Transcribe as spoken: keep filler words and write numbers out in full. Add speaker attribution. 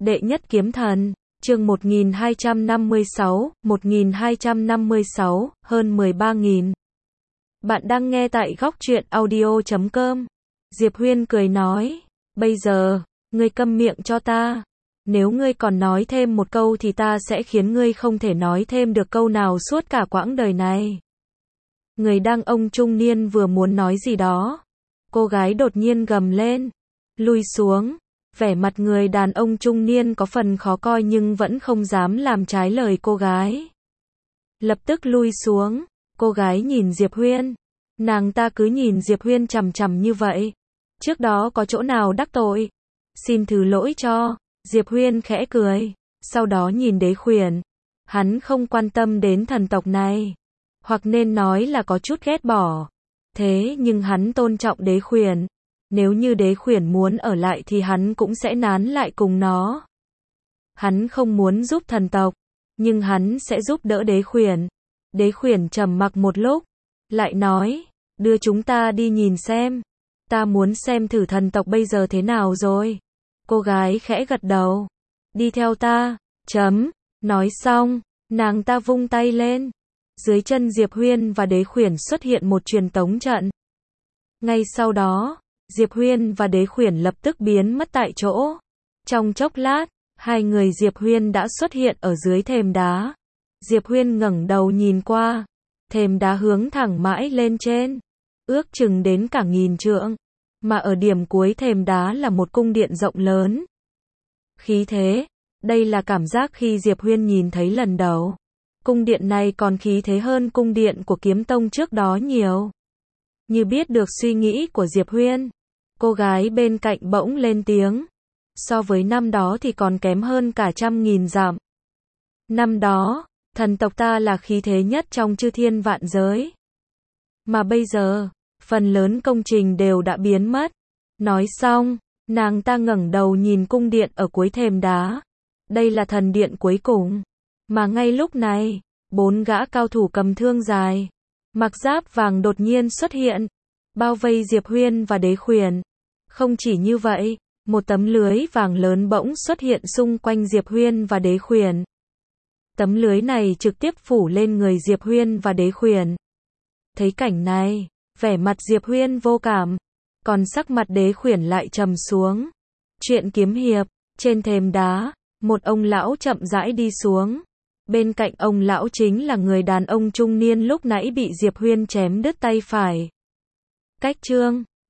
Speaker 1: Đệ nhất kiếm thần, chương một nghìn hai trăm năm mươi sáu, một nghìn hai trăm năm mươi sáu, hơn mười ba nghìn. Bạn đang nghe tại góc truyện audio chấm com. Diệp Huyên cười nói, bây giờ, ngươi câm miệng cho ta. Nếu ngươi còn nói thêm một câu thì ta sẽ khiến ngươi không thể nói thêm được câu nào suốt cả quãng đời này. Người đàn ông trung niên vừa muốn nói gì đó. Cô gái đột nhiên gầm lên. Lui xuống. Vẻ mặt người đàn ông trung niên có phần khó coi nhưng vẫn không dám làm trái lời cô gái. Lập tức lui xuống. Cô gái nhìn Diệp Huyên. Nàng ta cứ nhìn Diệp Huyên chằm chằm như vậy. Trước đó có chỗ nào đắc tội? Xin thứ lỗi cho. Diệp Huyên khẽ cười. Sau đó nhìn Đế Khuyển. Hắn không quan tâm đến thần tộc này. Hoặc nên nói là có chút ghét bỏ. Thế nhưng hắn tôn trọng Đế Khuyển. Nếu như Đế Khuyển muốn ở lại thì hắn cũng sẽ nán lại cùng nó. Hắn không muốn giúp thần tộc, nhưng hắn sẽ giúp đỡ Đế Khuyển. Đế Khuyển trầm mặc một lúc, lại nói, đưa chúng ta đi nhìn xem. Ta muốn xem thử thần tộc bây giờ thế nào rồi. Cô gái khẽ gật đầu. Đi theo ta, chấm. Nói xong, nàng ta vung tay lên. Dưới chân Diệp Huyên và Đế Khuyển xuất hiện một truyền tống trận. Ngay sau đó, Diệp Huyên và Đế Khuyển lập tức biến mất tại chỗ. Trong chốc lát, hai người Diệp Huyên đã xuất hiện ở dưới thềm đá. Diệp Huyên ngẩng đầu nhìn qua. Thềm đá hướng thẳng mãi lên trên. Ước chừng đến cả nghìn trượng. Mà ở điểm cuối thềm đá là một cung điện rộng lớn. Khí thế. Đây là cảm giác khi Diệp Huyên nhìn thấy lần đầu. Cung điện này còn khí thế hơn cung điện của Kiếm Tông trước đó nhiều. Như biết được suy nghĩ của Diệp Huyên, cô gái bên cạnh bỗng lên tiếng. So với năm đó thì còn kém hơn cả trăm nghìn dặm. Năm đó, thần tộc ta là khí thế nhất trong chư thiên vạn giới. Mà bây giờ, phần lớn công trình đều đã biến mất. Nói xong, nàng ta ngẩng đầu nhìn cung điện ở cuối thềm đá. Đây là thần điện cuối cùng. Mà ngay lúc này, bốn gã cao thủ cầm thương dài, mặc giáp vàng đột nhiên xuất hiện, bao vây Diệp Huyên và Đế Khuyển. Không chỉ như vậy, một tấm lưới vàng lớn bỗng xuất hiện xung quanh Diệp Huyên và Đế Khuyển. Tấm lưới này trực tiếp phủ lên người Diệp Huyên và Đế Khuyển. Thấy cảnh này, vẻ mặt Diệp Huyên vô cảm, còn sắc mặt Đế Khuyển lại trầm xuống. Chuyện kiếm hiệp, trên thềm đá, một ông lão chậm rãi đi xuống. Bên cạnh ông lão chính là người đàn ông trung niên lúc nãy bị Diệp Huyên chém đứt tay phải. Cách chương